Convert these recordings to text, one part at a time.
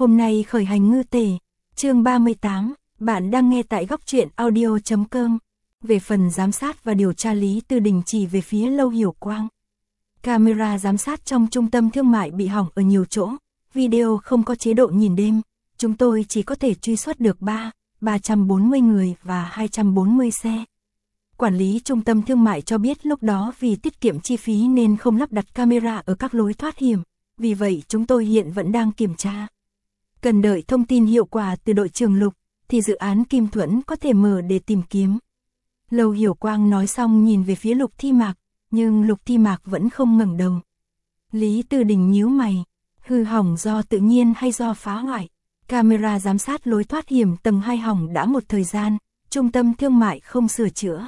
Hôm nay khởi hành ngư tể, chương 38, bạn đang nghe tại góc truyện audio.com. Về phần giám sát và điều tra, Lý Tư Đình chỉ về phía Lâu Hiểu Quang. Camera giám sát trong trung tâm thương mại bị hỏng ở nhiều chỗ, video không có chế độ nhìn đêm, chúng tôi chỉ có thể truy xuất được 340 người và 240 xe. Quản lý trung tâm thương mại cho biết lúc đó vì tiết kiệm chi phí nên không lắp đặt camera ở các lối thoát hiểm, vì vậy chúng tôi hiện vẫn đang kiểm tra. Cần đợi thông tin hiệu quả từ đội trưởng Lục, thì dự án Kim Thuẫn có thể mở để tìm kiếm. Lâu Hiểu Quang nói xong nhìn về phía Lục Thi Mạc, nhưng Lục Thi Mạc vẫn không ngẩng đầu. Lý Tư Đình nhíu mày, hư hỏng do tự nhiên hay do phá hoại? Camera giám sát lối thoát hiểm tầng 2 hỏng đã một thời gian, trung tâm thương mại không sửa chữa.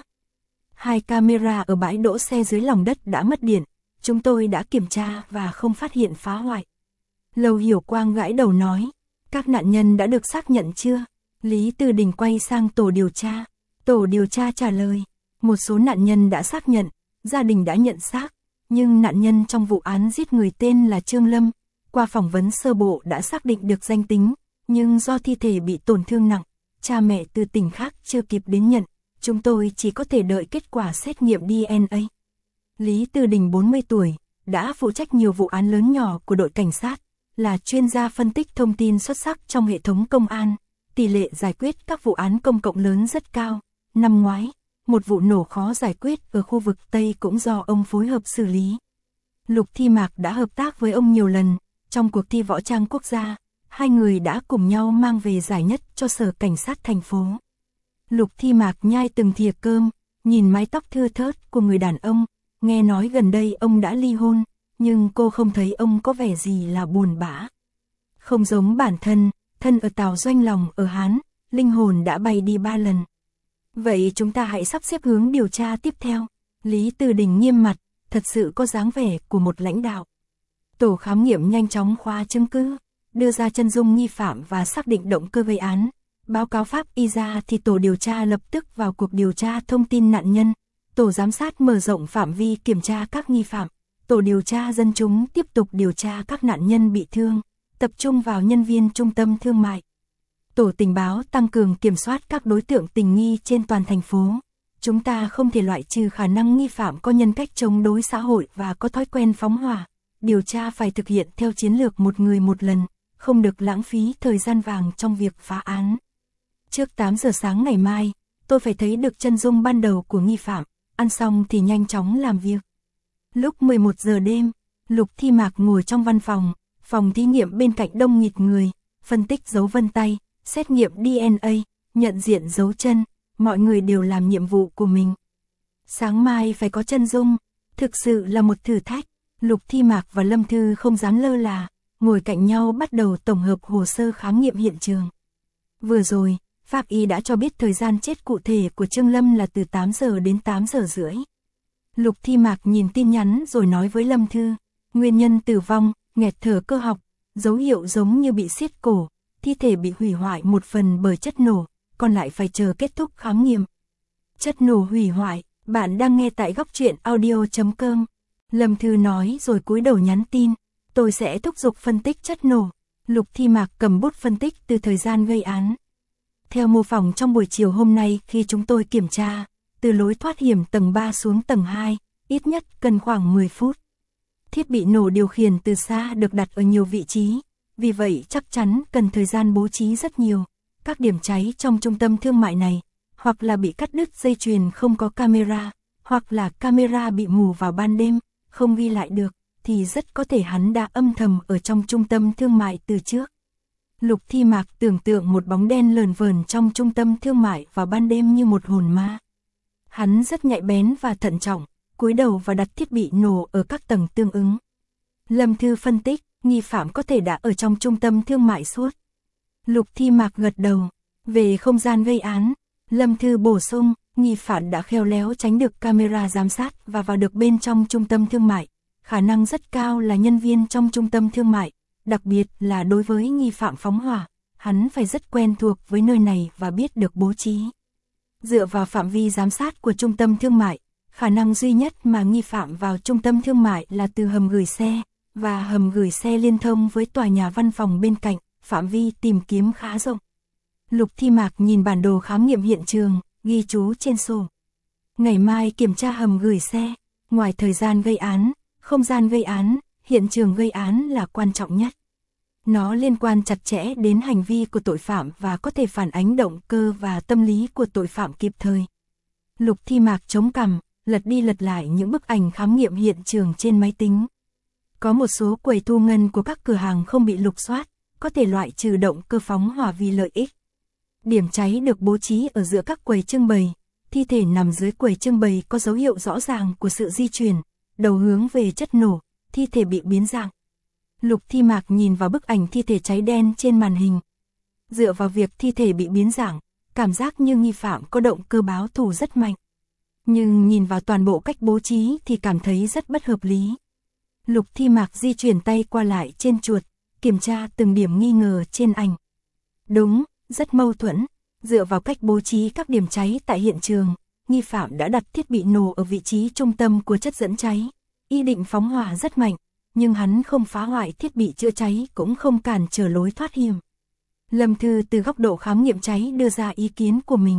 2 camera ở bãi đỗ xe dưới lòng đất đã mất điện, chúng tôi đã kiểm tra và không phát hiện phá hoại. Lâu Hiểu Quang gãi đầu nói, các nạn nhân đã được xác nhận chưa? Lý Tư Đình quay sang tổ điều tra. Tổ điều tra trả lời, một số nạn nhân đã xác nhận, gia đình đã nhận xác, nhưng nạn nhân trong vụ án giết người tên là Trương Lâm, qua phỏng vấn sơ bộ đã xác định được danh tính, nhưng do thi thể bị tổn thương nặng, cha mẹ từ tỉnh khác chưa kịp đến nhận, chúng tôi chỉ có thể đợi kết quả xét nghiệm DNA. Lý Tư Đình 40 tuổi, đã phụ trách nhiều vụ án lớn nhỏ của đội cảnh sát, là chuyên gia phân tích thông tin xuất sắc trong hệ thống công an, tỷ lệ giải quyết các vụ án công cộng lớn rất cao. Năm ngoái, một vụ nổ khó giải quyết ở khu vực Tây cũng do ông phối hợp xử lý. Lục Thi Mạc đã hợp tác với ông nhiều lần, trong cuộc thi võ trang quốc gia, hai người đã cùng nhau mang về giải nhất cho sở cảnh sát thành phố. Lục Thi Mạc nhai từng thìa cơm, nhìn mái tóc thưa thớt của người đàn ông, nghe nói gần đây ông đã ly hôn, nhưng cô không thấy ông có vẻ gì là buồn bã. Không giống bản thân, thân ở Tào Doanh lòng ở Hán, linh hồn đã bay đi 3 lần. Vậy chúng ta hãy sắp xếp hướng điều tra tiếp theo. Lý Tư Đình nghiêm mặt, thật sự có dáng vẻ của một lãnh đạo. Tổ khám nghiệm nhanh chóng khóa chứng cứ, đưa ra chân dung nghi phạm và xác định động cơ gây án. Báo cáo pháp y ra thì tổ điều tra lập tức vào cuộc điều tra thông tin nạn nhân. Tổ giám sát mở rộng phạm vi kiểm tra các nghi phạm. Tổ điều tra dân chúng tiếp tục điều tra các nạn nhân bị thương, tập trung vào nhân viên trung tâm thương mại. Tổ tình báo tăng cường kiểm soát các đối tượng tình nghi trên toàn thành phố. Chúng ta không thể loại trừ khả năng nghi phạm có nhân cách chống đối xã hội và có thói quen phóng hỏa. Điều tra phải thực hiện theo chiến lược một người một lần, không được lãng phí thời gian vàng trong việc phá án. Trước 8 giờ sáng ngày mai, tôi phải thấy được chân dung ban đầu của nghi phạm, ăn xong thì nhanh chóng làm việc. Lúc 11 giờ đêm, Lục Thi Mạc ngồi trong văn phòng, phòng thí nghiệm bên cạnh đông nghịt người, phân tích dấu vân tay, xét nghiệm DNA, nhận diện dấu chân, mọi người đều làm nhiệm vụ của mình. Sáng mai phải có chân dung, thực sự là một thử thách. Lục Thi Mạc và Lâm Thư không dám lơ là, ngồi cạnh nhau bắt đầu tổng hợp hồ sơ khám nghiệm hiện trường. Vừa rồi, pháp y đã cho biết thời gian chết cụ thể của Trương Lâm là từ 8 giờ đến 8 giờ rưỡi. Lục Thi Mạc nhìn tin nhắn rồi nói với Lâm Thư, nguyên nhân tử vong, nghẹt thở cơ học, dấu hiệu giống như bị siết cổ, thi thể bị hủy hoại một phần bởi chất nổ, còn lại phải chờ kết thúc khám nghiệm. Chất nổ hủy hoại, bạn đang nghe tại góc truyện audio.com. Lâm Thư nói rồi cúi đầu nhắn tin, tôi sẽ thúc giục phân tích chất nổ. Lục Thi Mạc cầm bút phân tích từ thời gian gây án. Theo mô phỏng trong buổi chiều hôm nay khi chúng tôi kiểm tra, từ lối thoát hiểm tầng 3 xuống tầng 2, ít nhất cần khoảng 10 phút. Thiết bị nổ điều khiển từ xa được đặt ở nhiều vị trí, vì vậy chắc chắn cần thời gian bố trí rất nhiều. Các điểm cháy trong trung tâm thương mại này, hoặc là bị cắt đứt dây chuyền không có camera, hoặc là camera bị mù vào ban đêm, không ghi lại được, thì rất có thể hắn đã âm thầm ở trong trung tâm thương mại từ trước. Lục Thi Mạc tưởng tượng một bóng đen lờn vờn trong trung tâm thương mại vào ban đêm như một hồn ma. Hắn rất nhạy bén và thận trọng, cúi đầu và đặt thiết bị nổ ở các tầng tương ứng. Lâm Thư phân tích, nghi phạm có thể đã ở trong trung tâm thương mại suốt. Lục Thi Mạc gật đầu. Về không gian gây án, Lâm Thư bổ sung, nghi phạm đã khéo léo tránh được camera giám sát và vào được bên trong trung tâm thương mại. Khả năng rất cao là nhân viên trong trung tâm thương mại, đặc biệt là đối với nghi phạm phóng hỏa, hắn phải rất quen thuộc với nơi này và biết được bố trí. Dựa vào phạm vi giám sát của trung tâm thương mại, khả năng duy nhất mà nghi phạm vào trung tâm thương mại là từ hầm gửi xe, và hầm gửi xe liên thông với tòa nhà văn phòng bên cạnh, phạm vi tìm kiếm khá rộng. Lục Thi Mạc nhìn bản đồ khám nghiệm hiện trường, ghi chú trên sổ. Ngày mai kiểm tra hầm gửi xe, ngoài thời gian gây án, không gian gây án, hiện trường gây án là quan trọng nhất. Nó liên quan chặt chẽ đến hành vi của tội phạm và có thể phản ánh động cơ và tâm lý của tội phạm kịp thời. Lục Thi Mạc chống cằm, lật đi lật lại những bức ảnh khám nghiệm hiện trường trên máy tính. Có một số quầy thu ngân của các cửa hàng không bị lục soát, có thể loại trừ động cơ phóng hỏa vì lợi ích. Điểm cháy được bố trí ở giữa các quầy trưng bày, thi thể nằm dưới quầy trưng bày có dấu hiệu rõ ràng của sự di chuyển, đầu hướng về chất nổ, thi thể bị biến dạng. Lục Thi Mạc nhìn vào bức ảnh thi thể cháy đen trên màn hình. Dựa vào việc thi thể bị biến dạng, cảm giác như nghi phạm có động cơ báo thù rất mạnh. Nhưng nhìn vào toàn bộ cách bố trí thì cảm thấy rất bất hợp lý. Lục Thi Mạc di chuyển tay qua lại trên chuột, kiểm tra từng điểm nghi ngờ trên ảnh. Đúng, rất mâu thuẫn. Dựa vào cách bố trí các điểm cháy tại hiện trường, nghi phạm đã đặt thiết bị nổ ở vị trí trung tâm của chất dẫn cháy. Ý định phóng hỏa rất mạnh, nhưng hắn không phá hoại thiết bị chữa cháy cũng không cản trở lối thoát hiểm. Lâm Thư từ góc độ khám nghiệm cháy đưa ra ý kiến của mình.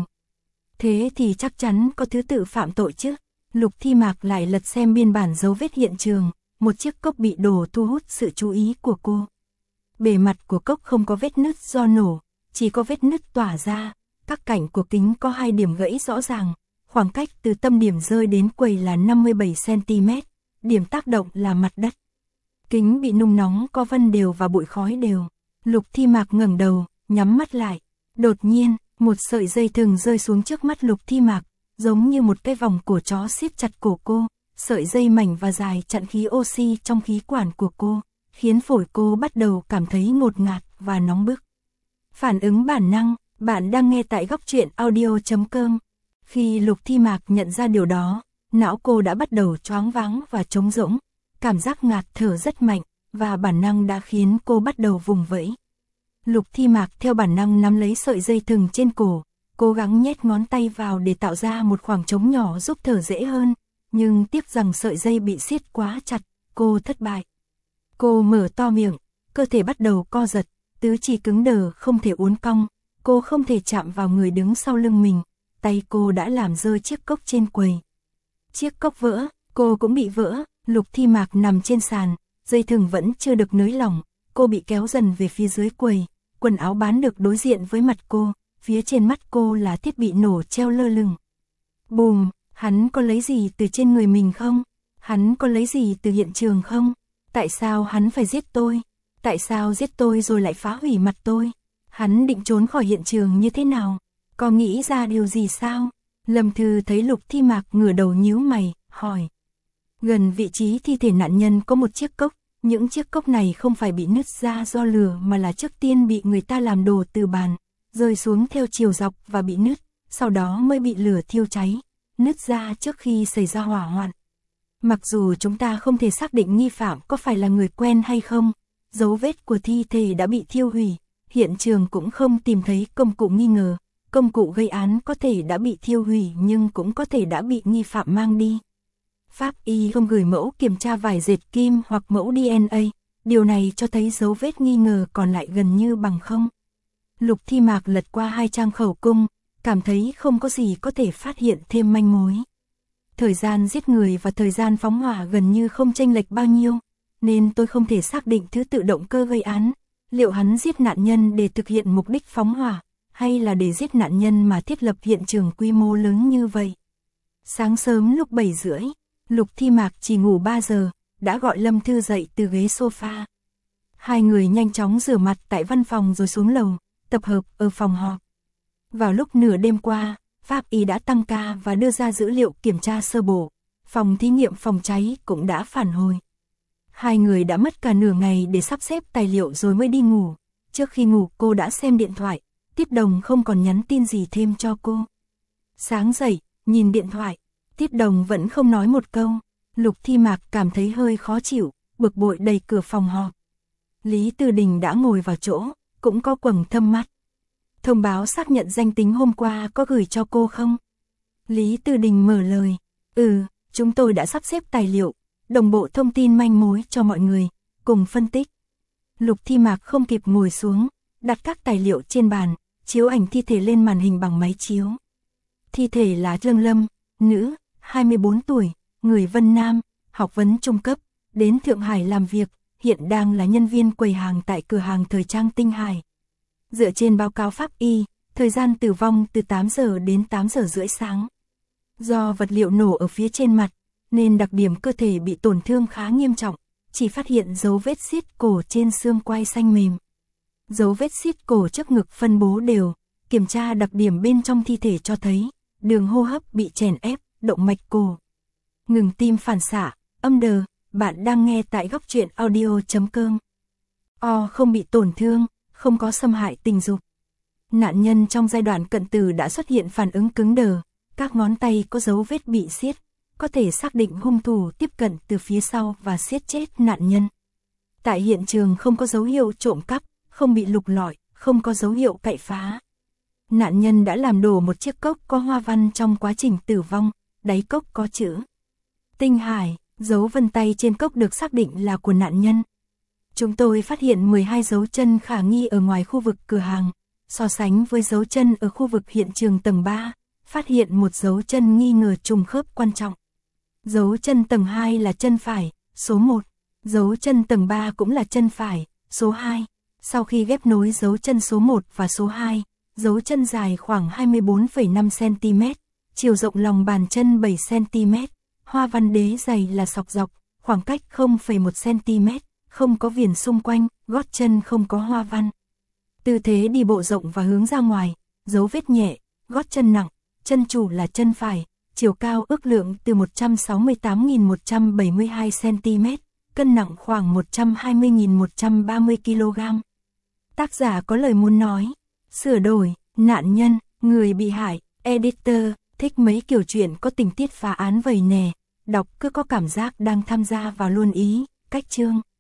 Thế thì chắc chắn có thứ tự phạm tội chứ. Lục Thi Mạc lại lật xem biên bản dấu vết hiện trường, một chiếc cốc bị đổ thu hút sự chú ý của cô. Bề mặt của cốc không có vết nứt do nổ, chỉ có vết nứt tỏa ra, các cạnh của kính có 2 điểm gãy rõ ràng, khoảng cách từ tâm điểm rơi đến quầy là 57 cm, điểm tác động là mặt đất. Kính bị nung nóng có vân đều và bụi khói đều. Lục Thi Mạc ngẩng đầu, nhắm mắt lại. Đột nhiên, một sợi dây thừng rơi xuống trước mắt Lục Thi Mạc, giống như một cái vòng cổ chó siết chặt cổ cô. Sợi dây mảnh và dài chặn khí oxy trong khí quản của cô, khiến phổi cô bắt đầu cảm thấy ngột ngạt và nóng bức. Phản ứng bản năng, bạn đang nghe tại góc truyện audio.com. Khi Lục Thi Mạc nhận ra điều đó, não cô đã bắt đầu choáng váng và trống rỗng. Cảm giác ngạt thở rất mạnh, và bản năng đã khiến cô bắt đầu vùng vẫy. Lục Thi Mạc theo bản năng nắm lấy sợi dây thừng trên cổ, cố gắng nhét ngón tay vào để tạo ra một khoảng trống nhỏ giúp thở dễ hơn. Nhưng tiếc rằng sợi dây bị siết quá chặt, cô thất bại. Cô mở to miệng, cơ thể bắt đầu co giật, tứ chi cứng đờ không thể uốn cong, cô không thể chạm vào người đứng sau lưng mình, tay cô đã làm rơi chiếc cốc trên quầy. Chiếc cốc vỡ, cô cũng bị vỡ. Lục Thi Mạc nằm trên sàn, dây thừng vẫn chưa được nới lỏng, cô bị kéo dần về phía dưới quầy, quần áo bán được đối diện với mặt cô, phía trên mắt cô là thiết bị nổ treo lơ lửng. Bùm, hắn có lấy gì từ trên người mình không? Hắn có lấy gì từ hiện trường không? Tại sao hắn phải giết tôi? Tại sao giết tôi rồi lại phá hủy mặt tôi? Hắn định trốn khỏi hiện trường như thế nào? Có nghĩ ra điều gì sao? Lâm Thư thấy Lục Thi Mạc ngửa đầu nhíu mày, hỏi. Gần vị trí thi thể nạn nhân có một chiếc cốc, những chiếc cốc này không phải bị nứt ra do lửa mà là trước tiên bị người ta làm đổ từ bàn, rơi xuống theo chiều dọc và bị nứt, sau đó mới bị lửa thiêu cháy, nứt ra trước khi xảy ra hỏa hoạn. Mặc dù chúng ta không thể xác định nghi phạm có phải là người quen hay không, dấu vết của thi thể đã bị thiêu hủy, hiện trường cũng không tìm thấy công cụ nghi ngờ, công cụ gây án có thể đã bị thiêu hủy nhưng cũng có thể đã bị nghi phạm mang đi. Pháp y không gửi mẫu kiểm tra vải dệt kim hoặc mẫu DNA, điều này cho thấy dấu vết nghi ngờ còn lại gần như bằng không. Lục Thi Mạc lật qua 2 trang khẩu cung, cảm thấy không có gì có thể phát hiện thêm manh mối. Thời gian giết người và thời gian phóng hỏa gần như không chênh lệch bao nhiêu, nên tôi không thể xác định thứ tự động cơ gây án. Liệu hắn giết nạn nhân để thực hiện mục đích phóng hỏa, hay là để giết nạn nhân mà thiết lập hiện trường quy mô lớn như vậy? Sáng sớm lúc 7 rưỡi, Lục Thi Mạc chỉ ngủ 3 giờ, đã gọi Lâm Thư dậy từ ghế sofa. Hai người nhanh chóng rửa mặt tại văn phòng rồi xuống lầu, tập hợp ở phòng họp. Vào lúc nửa đêm qua, Pháp y đã tăng ca và đưa ra dữ liệu kiểm tra sơ bộ. Phòng thí nghiệm phòng cháy cũng đã phản hồi. Hai người đã mất cả nửa ngày để sắp xếp tài liệu rồi mới đi ngủ. Trước khi ngủ cô đã xem điện thoại, Tiết Đồng không còn nhắn tin gì thêm cho cô. Sáng dậy, nhìn điện thoại, Tiết Đồng vẫn không nói một câu. Lục Thi Mạc cảm thấy hơi khó chịu, bực bội đẩy cửa phòng họp. Lý Tư Đình đã ngồi vào chỗ, cũng có quầng thâm mắt. Thông báo xác nhận danh tính hôm qua có gửi cho cô không? Lý Tư Đình mở lời. Chúng tôi đã sắp xếp tài liệu, đồng bộ thông tin manh mối cho mọi người, cùng phân tích. Lục Thi Mạc không kịp ngồi xuống, đặt các tài liệu trên bàn, chiếu ảnh thi thể lên màn hình bằng máy chiếu. Thi thể là Trương Lâm, nữ, 24 tuổi, người Vân Nam, học vấn trung cấp, đến Thượng Hải làm việc, hiện đang là nhân viên quầy hàng tại cửa hàng thời trang Tinh Hải. Dựa trên báo cáo pháp y, thời gian tử vong từ 8 giờ đến 8 giờ rưỡi sáng. Do vật liệu nổ ở phía trên mặt, nên đặc điểm cơ thể bị tổn thương khá nghiêm trọng, chỉ phát hiện dấu vết siết cổ trên xương quai xanh mềm. Dấu vết siết cổ trước ngực phân bố đều, kiểm tra đặc điểm bên trong thi thể cho thấy, đường hô hấp bị chèn ép, động mạch cổ. Ngừng tim phản xạ, âm đờ, bạn đang nghe tại góc truyện audio.com. Không bị tổn thương, không có xâm hại tình dục. Nạn nhân trong giai đoạn cận tử đã xuất hiện phản ứng cứng đờ, các ngón tay có dấu vết bị siết, có thể xác định hung thủ tiếp cận từ phía sau và siết chết nạn nhân. Tại hiện trường không có dấu hiệu trộm cắp, không bị lục lọi, không có dấu hiệu cậy phá. Nạn nhân đã làm đổ một chiếc cốc có hoa văn trong quá trình tử vong, đáy cốc có chữ Tinh Hải, dấu vân tay trên cốc được xác định là của nạn nhân. Chúng tôi phát hiện 12 dấu chân khả nghi ở ngoài khu vực cửa hàng, so sánh với dấu chân ở khu vực hiện trường tầng 3, phát hiện một dấu chân nghi ngờ trùng khớp quan trọng. Dấu chân tầng 2 là chân phải, số 1, dấu chân tầng 3 cũng là chân phải, số 2. Sau khi ghép nối dấu chân số 1 và số 2, dấu chân dài khoảng 24,5 cm, chiều rộng lòng bàn chân 7 cm, hoa văn đế dày là sọc dọc, khoảng cách 0,1 cm, không có viền xung quanh, gót chân không có hoa văn. Tư thế đi bộ rộng và hướng ra ngoài, dấu vết nhẹ, gót chân nặng, chân chủ là chân phải, chiều cao ước lượng từ 168.172 cm, cân nặng khoảng 120.130 kg. Tác giả có lời muốn nói, sửa đổi, nạn nhân, người bị hại, editor, thích mấy kiểu chuyện có tình tiết phá án vầy nè, đọc cứ có cảm giác đang tham gia vào luôn ý, cách chương.